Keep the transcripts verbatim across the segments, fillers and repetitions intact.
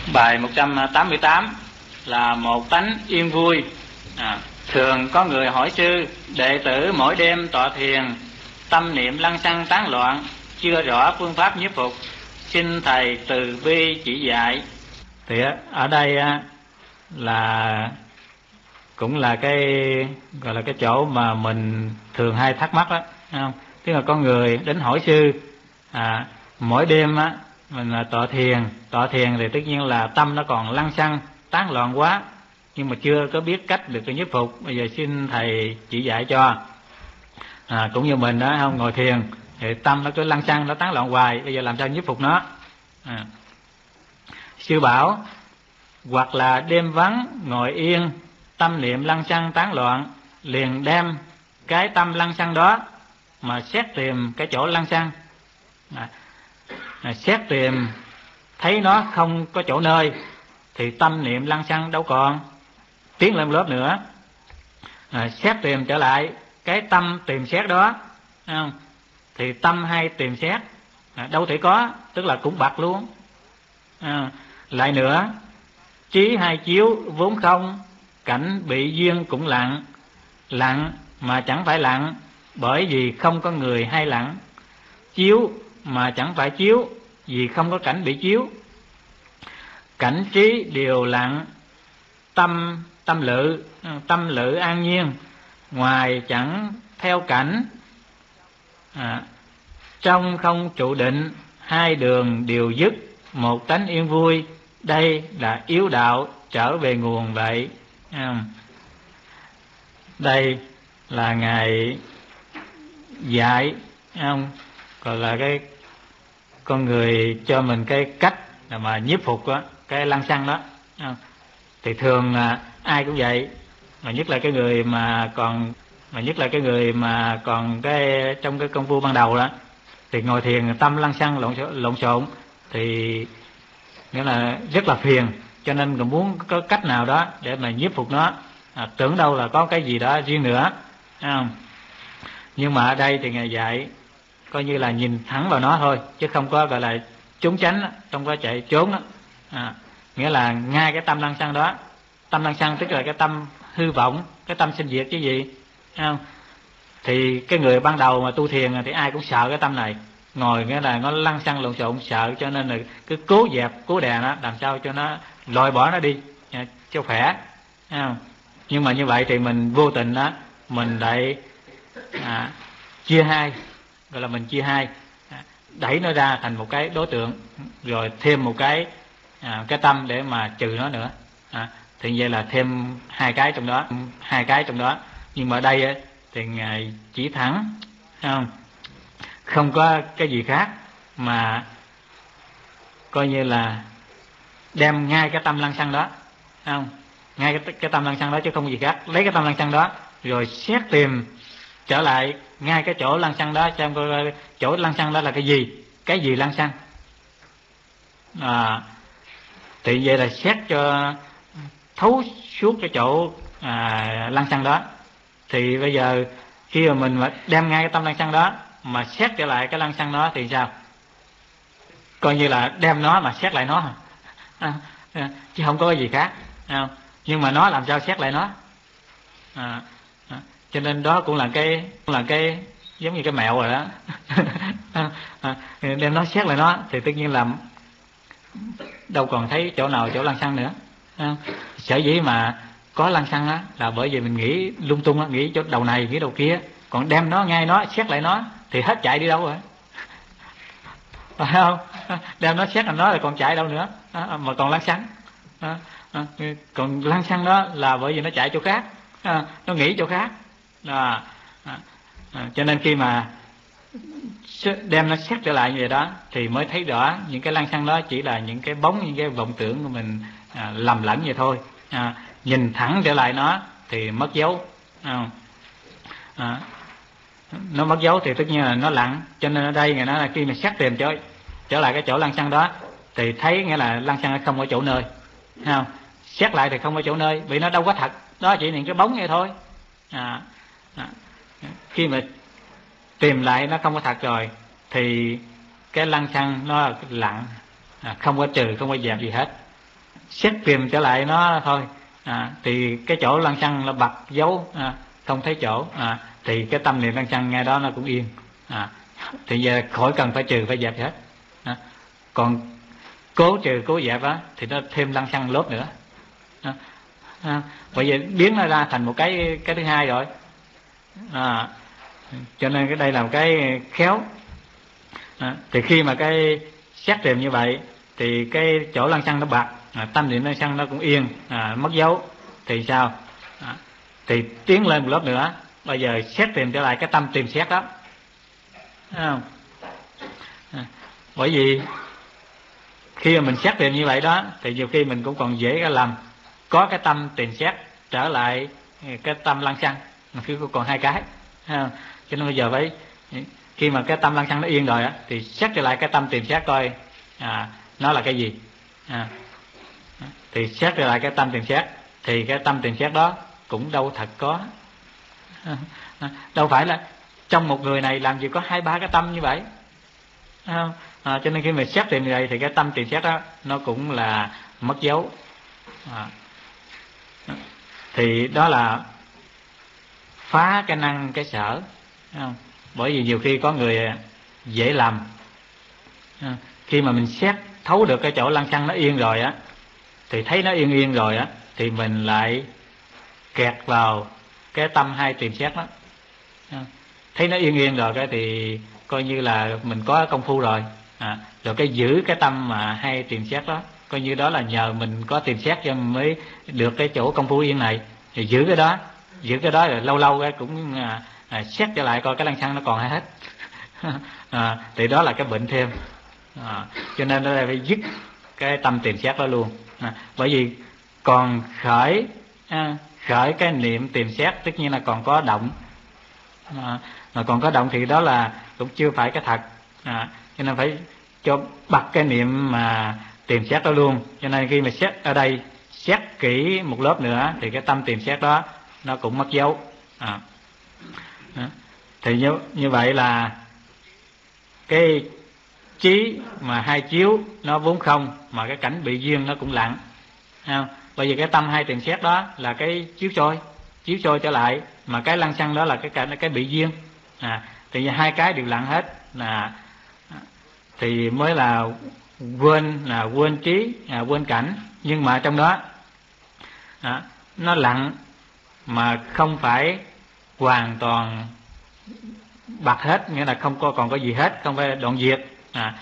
Bài một trăm tám mươi tám là một tánh yên vui. À, thường có người hỏi sư: đệ tử mỗi đêm tọa thiền, tâm niệm lăng xăng tán loạn, chưa rõ phương pháp nhiếp phục, xin thầy từ bi chỉ dạy. Thì ở đây là cũng là cái gọi là cái chỗ mà mình thường hay thắc mắc đó, không? Tức là có người đến hỏi sư: à, mỗi đêm á mình là tọa thiền, tọa thiền thì tất nhiên là tâm nó còn lăng xăng tán loạn quá, nhưng mà chưa có biết cách được cái nhiếp phục. Bây giờ xin thầy chỉ dạy cho. À, cũng như mình đó, không, ngồi thiền thì tâm nó cứ lăng xăng, nó tán loạn hoài, bây giờ làm sao nhiếp phục nó? À, sư bảo hoặc là đêm vắng ngồi yên, tâm niệm lăng xăng tán loạn, liền đem cái tâm lăng xăng đó mà xét tìm cái chỗ lăng xăng. À, à, xét tìm thấy nó không có chỗ nơi thì tâm niệm lăng xăng đâu còn, tiến lên lớp nữa. À, xét tìm trở lại cái tâm tìm xét đó, không? Thì tâm hay tìm xét à, đâu thể có, tức là cũng bạc luôn. À, lại nữa, trí hai chiếu vốn không, cảnh bị duyên cũng lặng, lặng mà chẳng phải lặng bởi vì không có người hay lặng, chiếu mà chẳng phải chiếu vì không có cảnh bị chiếu. Cảnh trí đều lặng, tâm tâm lự tâm lự an nhiên, ngoài chẳng theo cảnh. À, trong không trụ định, hai đường đều dứt, một tánh yên vui. Đây là yếu đạo trở về nguồn vậy. À, đây là ngài dạy, không? Gọi là cái con người cho mình cái cách mà nhiếp phục đó, cái lăng xăng đó. Không? Thì thường là ai cũng vậy, mà nhất là cái người mà còn mà nhất là cái người mà còn cái trong cái công phu ban đầu đó, thì ngồi thiền tâm lăng xăng lộn xộn, lộn xộn thì nghĩa là rất là phiền, cho nên mình muốn có cách nào đó để mà nhiếp phục nó. À, tưởng đâu là có cái gì đó riêng nữa, thấy không? Nhưng mà ở đây thì ngài dạy coi như là nhìn thẳng vào nó thôi, chứ không có gọi là trốn tránh, không có chạy trốn đó. À, nghĩa là ngay cái tâm lăng xăng đó, tâm lăng xăng tức là cái tâm hư vọng, cái tâm sinh diệt chứ gì, thấy không? Thì cái người ban đầu mà tu thiền thì ai cũng sợ cái tâm này, ngồi nghĩa là nó lăng xăng lộn xộn, sợ, cho nên là cứ cố dẹp, cố đè nó, làm sao cho nó loại bỏ nó đi cho khỏe, thấy không? Nhưng mà như vậy thì mình vô tình đó, mình lại à, chia hai, gọi là mình chia hai, đẩy nó ra thành một cái đối tượng, rồi thêm một cái à, cái tâm để mà trừ nó nữa. À, thì vậy là thêm hai cái trong đó, hai cái trong đó. Nhưng mà ở đây ấy, thì ngài chỉ thẳng, không không có cái gì khác, mà coi như là đem ngay cái tâm lăng xăng đó, không, ngay cái, cái tâm lăng xăng đó chứ không có gì khác. Lấy cái tâm lăng xăng đó rồi xét tìm trở lại ngay cái chỗ lăng xăng đó, xem coi chỗ lăng xăng đó là cái gì, cái gì lăng xăng. À, thì vậy là xét cho thấu suốt cái chỗ à, lăng xăng đó. Thì bây giờ khi mà mình mà đem ngay cái tâm lăng xăng đó mà xét trở lại cái lăng xăng đó thì sao? Coi như là đem nó mà xét lại nó, à, à, chứ không có cái gì khác. À, nhưng mà nó làm sao xét lại nó? À, à, cho nên đó cũng là cái cũng là cái giống như cái mẹo rồi đó. À, à, đem nó xét lại nó thì tất nhiên là đâu còn thấy chỗ nào chỗ lăng xăng nữa. À, sở dĩ mà có lăng xăng á là bởi vì mình nghĩ lung tung á, nghĩ chỗ đầu này nghĩ đầu kia, còn đem nó ngay nó xét lại nó thì hết chạy đi đâu rồi, phải không? Đem nó xét là nó là còn chạy đâu nữa, à, mà còn lăng xăng. À, à, còn lăng xăng đó là bởi vì nó chạy chỗ khác, à, nó nghĩ chỗ khác. À, à, à, cho nên khi mà đem nó xét trở lại như vậy đó thì mới thấy rõ những cái lăng xăng đó chỉ là những cái bóng, những cái vọng tưởng của mình à, lầm lẫn vậy thôi. À, nhìn thẳng trở lại nó thì mất dấu. À, à, nó mất dấu thì tất nhiên là nó lặng. Cho nên ở đây người nói là khi mà xét tìm trở, trở lại cái chỗ lăng xăng đó thì thấy nghĩa là lăng xăng không có chỗ nơi, không? Xét lại thì không có chỗ nơi vì nó đâu có thật, đó chỉ những cái bóng vậy thôi. À, à, khi mà tìm lại nó không có thật rồi thì cái lăng xăng nó lặng, à, không có trừ, không có dẹp gì hết. xét tìm trở lại nó thôi, à, thì cái chỗ lăng xăng nó bật dấu, à, không thấy chỗ, à, thì cái tâm niệm lăng xăng ngay đó nó cũng yên, à, thì giờ khỏi cần phải trừ phải dẹp hết, à, còn cố trừ cố dẹp á thì nó thêm lăng xăng lốp nữa, à, à, bởi vì biến nó ra thành một cái cái thứ hai rồi, à, cho nên cái đây là một cái khéo, à, thì khi mà cái xét tìm như vậy thì cái chỗ lăng xăng nó bạc, à, tâm niệm lăng xăng nó cũng yên, à, mất dấu, thì sao, à, thì tiến lên một lớp nữa, bây giờ xét tìm trở lại cái tâm tìm xét đó, thấy không? À, bởi vì khi mà mình xét tìm như vậy đó thì nhiều khi mình cũng còn dễ cái lầm, có cái tâm tìm xét trở lại cái tâm lăng xăng, mà khi còn hai cái, thấy không? Cho nên bây giờ phải, khi mà cái tâm lăng xăng nó yên rồi á thì xét trở lại cái tâm tìm xét coi, à, nó là cái gì, à, thì xét trở lại cái tâm tìm xét thì cái tâm tìm xét đó cũng đâu thật có, à, đâu phải là trong một người này làm gì có hai ba cái tâm như vậy, à, à, cho nên khi mình xét tìm như vậy thì cái tâm tìm xét đó nó cũng là mất dấu, à, thì đó là phá cái năng cái sở, không? Bởi vì nhiều khi có người dễ lầm, à, khi mà mình xét thấu được cái chỗ lăng xăng nó yên rồi á, thì thấy nó yên yên rồi á thì mình lại kẹt vào cái tâm hai tìm xét đó, à, thấy nó yên yên rồi cái thì coi như là mình có công phu rồi, à, rồi cái giữ cái tâm mà hay tìm xét đó, coi như đó là nhờ mình có tìm xét cho mình mới được cái chỗ công phu yên này, thì giữ cái đó, giữ cái đó rồi lâu lâu cái cũng, à, à, xét trở lại coi cái lăng xăng nó còn hay hết, à, thì đó là cái bệnh thêm, à, cho nên nó phải dứt cái tâm tìm xét đó luôn, à, bởi vì còn khởi, à, khởi cái niệm tìm xét tất nhiên là còn có động, à, mà còn có động thì đó là cũng chưa phải cái thật, à, cho nên phải cho bật cái niệm mà tìm xét đó luôn. Cho nên khi mà xét ở đây xét kỹ một lớp nữa thì cái tâm tìm xét đó nó cũng mất dấu, à, thì như, như vậy là cái trí mà hai chiếu nó vốn không, mà cái cảnh bị duyên nó cũng lặng, không? Bởi vì cái tâm hai tìm xét đó là cái chiếu soi, chiếu soi trở lại, mà cái lăng xăng đó là cái cái, cái bị duyên, à, thì hai cái đều lặng hết, là thì mới là quên, là quên trí, à, quên cảnh, nhưng mà trong đó, à, nó lặng mà không phải hoàn toàn bật hết, nghĩa là không có còn có gì hết, không phải đoạn diệt, à,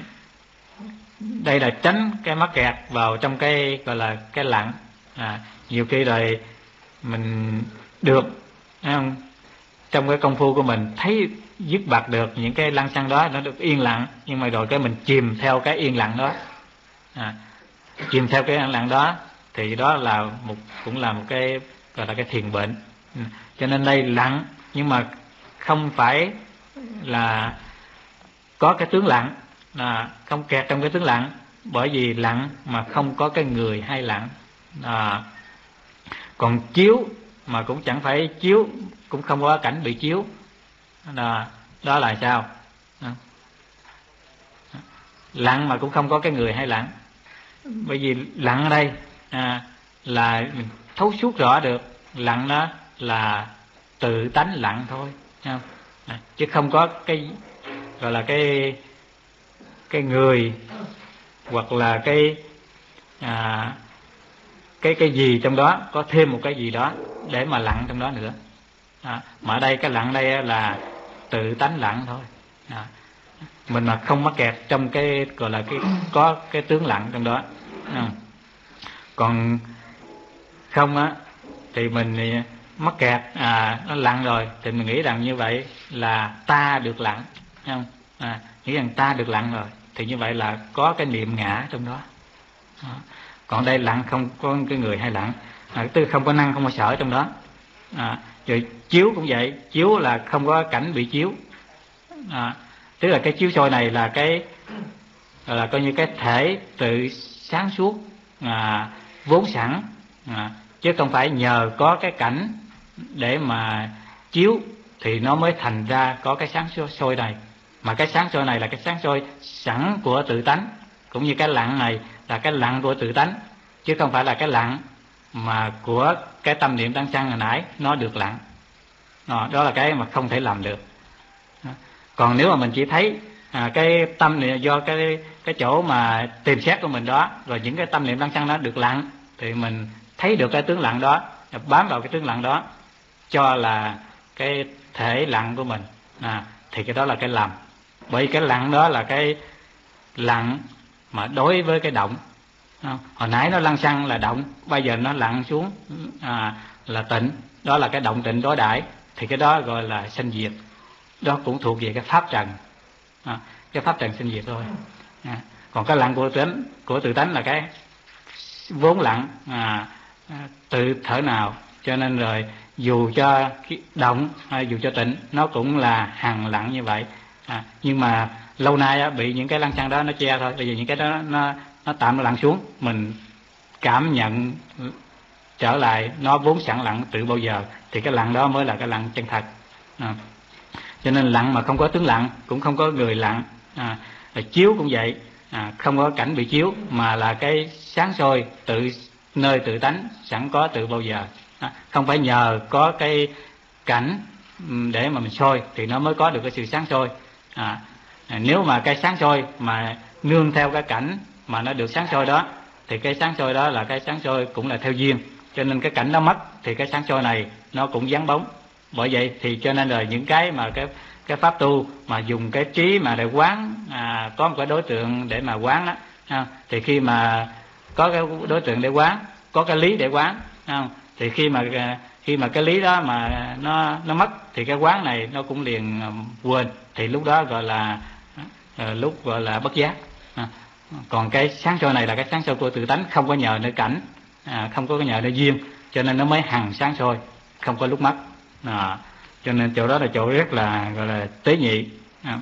đây là tránh cái mắc kẹt vào trong cái gọi là cái lặng, à, nhiều khi rồi mình được, không? Trong cái công phu của mình thấy dứt bật được những cái lăng xăng đó, nó được yên lặng, nhưng mà rồi cái mình chìm theo cái yên lặng đó, à, chìm theo cái yên lặng đó thì đó là một, cũng là một cái gọi là cái thiền bệnh, ừ. Cho nên đây lặng nhưng mà không phải là có cái tướng lặng, à, không kẹt trong cái tướng lặng, bởi vì lặng mà không có cái người hay lặng, à, còn chiếu mà cũng chẳng phải chiếu, cũng không có cảnh bị chiếu, đó, đó là sao, à, lặng mà cũng không có cái người hay lặng, bởi vì lặng ở đây, à, là mình thấu suốt rõ được lặng đó là tự tánh lặng thôi, không? À, chứ không có cái gọi là cái cái người hoặc là cái, à, cái cái gì trong đó, có thêm một cái gì đó để mà lặng trong đó nữa, à, mà ở đây cái lặng đây là tự tánh lặng thôi, à, mình mà không mắc kẹt trong cái gọi là cái có cái tướng lặng trong đó, à, còn không á thì mình mắc kẹt, à, nó lặng rồi thì mình nghĩ rằng như vậy là ta được lặng, không? À, nghĩ rằng ta được lặng rồi thì như vậy là có cái niệm ngã trong đó, à, còn đây lặng không có cái người hay lặng, à, tức không có năng không có sở trong đó, à, rồi chiếu cũng vậy, chiếu là không có cảnh bị chiếu, à, tức là cái chiếu soi này là cái là coi như cái thể tự sáng suốt, à, vốn sẵn, à, chứ không phải nhờ có cái cảnh để mà chiếu thì nó mới thành ra có cái sáng soi này, mà cái sáng soi này là cái sáng soi sẵn của tự tánh, cũng như cái lặng này là cái lặng của tự tánh, chứ không phải là cái lặng mà của cái tâm niệm lăng xăng hồi nãy nó được lặng. Đó, đó là cái mà không thể làm được. Còn nếu mà mình chỉ thấy à, cái tâm niệm do cái cái chỗ mà tìm xét của mình đó, rồi những cái tâm niệm lăng xăng nó được lặng, thì mình thấy được cái tướng lặng đó, bám vào cái tướng lặng đó cho là cái thể lặng của mình, à, thì cái đó là cái lầm. Bởi cái lặng đó là cái lặng mà đối với cái động. Hồi nãy nó lăng xăng là động, bây giờ nó lặng xuống à, là tịnh, đó là cái động tịnh đối đãi, thì cái đó gọi là sanh diệt. Đó cũng thuộc về cái pháp trần, à, cái pháp trần sanh diệt thôi. À, còn cái lặng của tự tánh, của tự tánh là cái vốn lặng, à, tự thở nào, cho nên rồi dù cho động hay dù cho tịnh nó cũng là hằng lặng như vậy. À, nhưng mà lâu nay á, bị những cái lăng xăng đó nó che thôi. Bây giờ những cái đó nó nó tạm lặng xuống, mình cảm nhận trở lại nó vốn sẵn lặng tự bao giờ, thì cái lặng đó mới là cái lặng chân thật. À, cho nên lặng mà không có tướng lặng, cũng không có người lặng. À, chiếu cũng vậy, à, không có cảnh bị chiếu, mà là cái sáng soi tự nơi tự tánh sẵn có tự bao giờ. À, không phải nhờ có cái cảnh để mà mình soi thì nó mới có được cái sự sáng soi. À, nếu mà cái sáng soi mà nương theo cái cảnh mà nó được sáng soi đó, thì cái sáng soi đó là cái sáng soi cũng là theo duyên, cho nên cái cảnh nó mất thì cái sáng soi này nó cũng vắng bóng. Bởi vậy thì cho nên là những cái mà cái cái pháp tu mà dùng cái trí mà để quán, à, có một cái đối tượng để mà quán đó, à, thì khi mà có cái đối tượng để quán, có cái lý để quán, à, thì khi mà khi mà cái lý đó mà nó nó mất thì cái quán này nó cũng liền quên, thì lúc đó gọi là à, lúc gọi là bất giác. À, còn cái sáng soi này là cái sáng soi của tự tánh, không có nhờ nơi cảnh, à, không có nhờ nơi duyên, cho nên nó mới hằng sáng soi, không có lúc mất. À, cho nên chỗ đó là chỗ rất là gọi là tế nhị. À,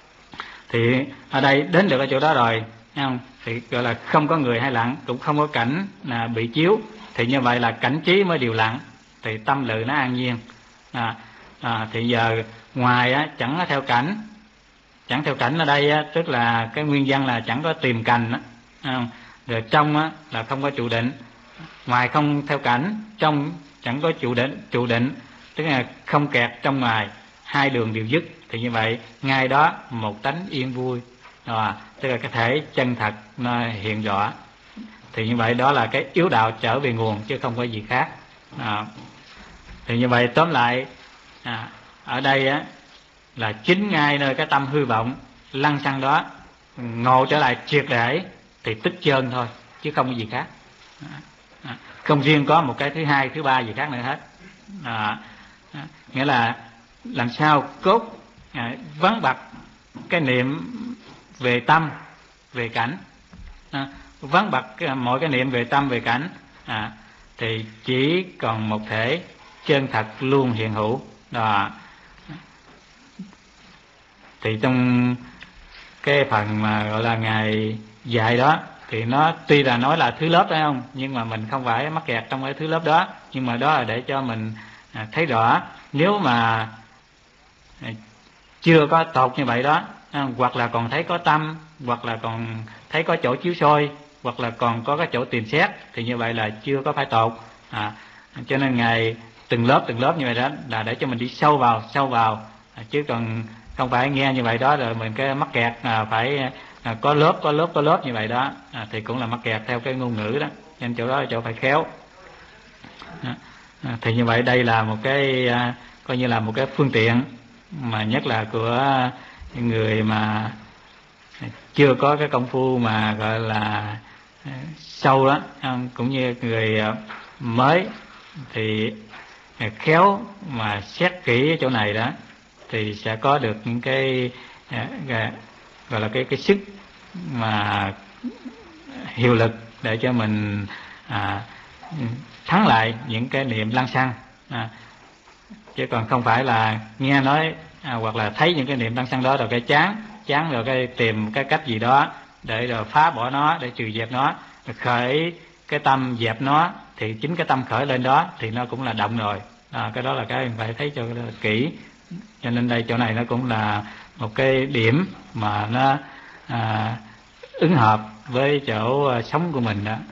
thì ở đây đến được ở chỗ đó rồi, thấy không? Thì gọi là không có người hay lặng, cũng không có cảnh là bị chiếu, thì như vậy là cảnh trí mới điều lặng, thì tâm lự nó an nhiên. À, à, thì giờ ngoài á, chẳng có theo cảnh, chẳng theo cảnh ở đây á, tức là cái nguyên văn là chẳng có tìm cành á, à, rồi trong á, là không có trụ định. Ngoài không theo cảnh, trong chẳng có trụ định, trụ định tức là không kẹt trong ngoài, hai đường đều dứt, thì như vậy ngay đó một tánh yên vui, à, tức là cái thể chân thật nó hiện rõ. Thì như vậy đó là cái yếu đạo trở về nguồn, chứ không có gì khác. À, thì như vậy tóm lại, à, ở đây á, là chính ngay nơi cái tâm hư vọng lăng xăng đó ngộ trở lại triệt để, thì tức chân thôi, chứ không có gì khác. À, à, không riêng có một cái thứ hai, thứ ba gì khác nữa hết. À, à, nghĩa là làm sao cốt à, vắng bặt cái niệm về tâm, về cảnh, à, vắng bặt mọi cái niệm về tâm, về cảnh, à, thì chỉ còn một thể chân thật luôn hiện hữu. Đó. Thì trong cái phần mà gọi là Ngài dạy đó, thì nó tuy là nói là thứ lớp phải không, nhưng mà mình không phải mắc kẹt trong cái thứ lớp đó. Nhưng mà đó là để cho mình thấy rõ, nếu mà chưa có tột như vậy đó, hoặc là còn thấy có tâm, hoặc là còn thấy có chỗ chiếu soi, hoặc là còn có cái chỗ tìm xét, thì như vậy là chưa có phải tột. À, cho nên Ngài từng lớp từng lớp như vậy đó là để cho mình đi sâu vào, sâu vào, à, chứ còn không phải nghe như vậy đó rồi mình cái mắc kẹt, à, phải à, có lớp có lớp có lớp như vậy đó, à, thì cũng là mắc kẹt theo cái ngôn ngữ đó. Nên chỗ đó là chỗ phải khéo. À, à, thì như vậy đây là một cái à, coi như là một cái phương tiện mà nhất là của người mà chưa có cái công phu mà gọi là sâu đó, cũng như người mới, thì khéo mà xét kỹ ở chỗ này đó, thì sẽ có được những cái gọi là cái cái sức mà hiệu lực để cho mình à, thắng lại những cái niệm lăng xăng. À, chứ còn không phải là nghe nói à, hoặc là thấy những cái niệm lăng xăng đó rồi cái chán chán rồi cái tìm cái cách gì đó để rồi phá bỏ nó, để trừ dẹp nó, khởi cái tâm dẹp nó, thì chính cái tâm khởi lên đó thì nó cũng là động rồi. À, cái đó là cái phải thấy cho kỹ. Cho nên đây chỗ này nó cũng là một cái điểm mà nó à, ứng hợp với chỗ sống của mình đó.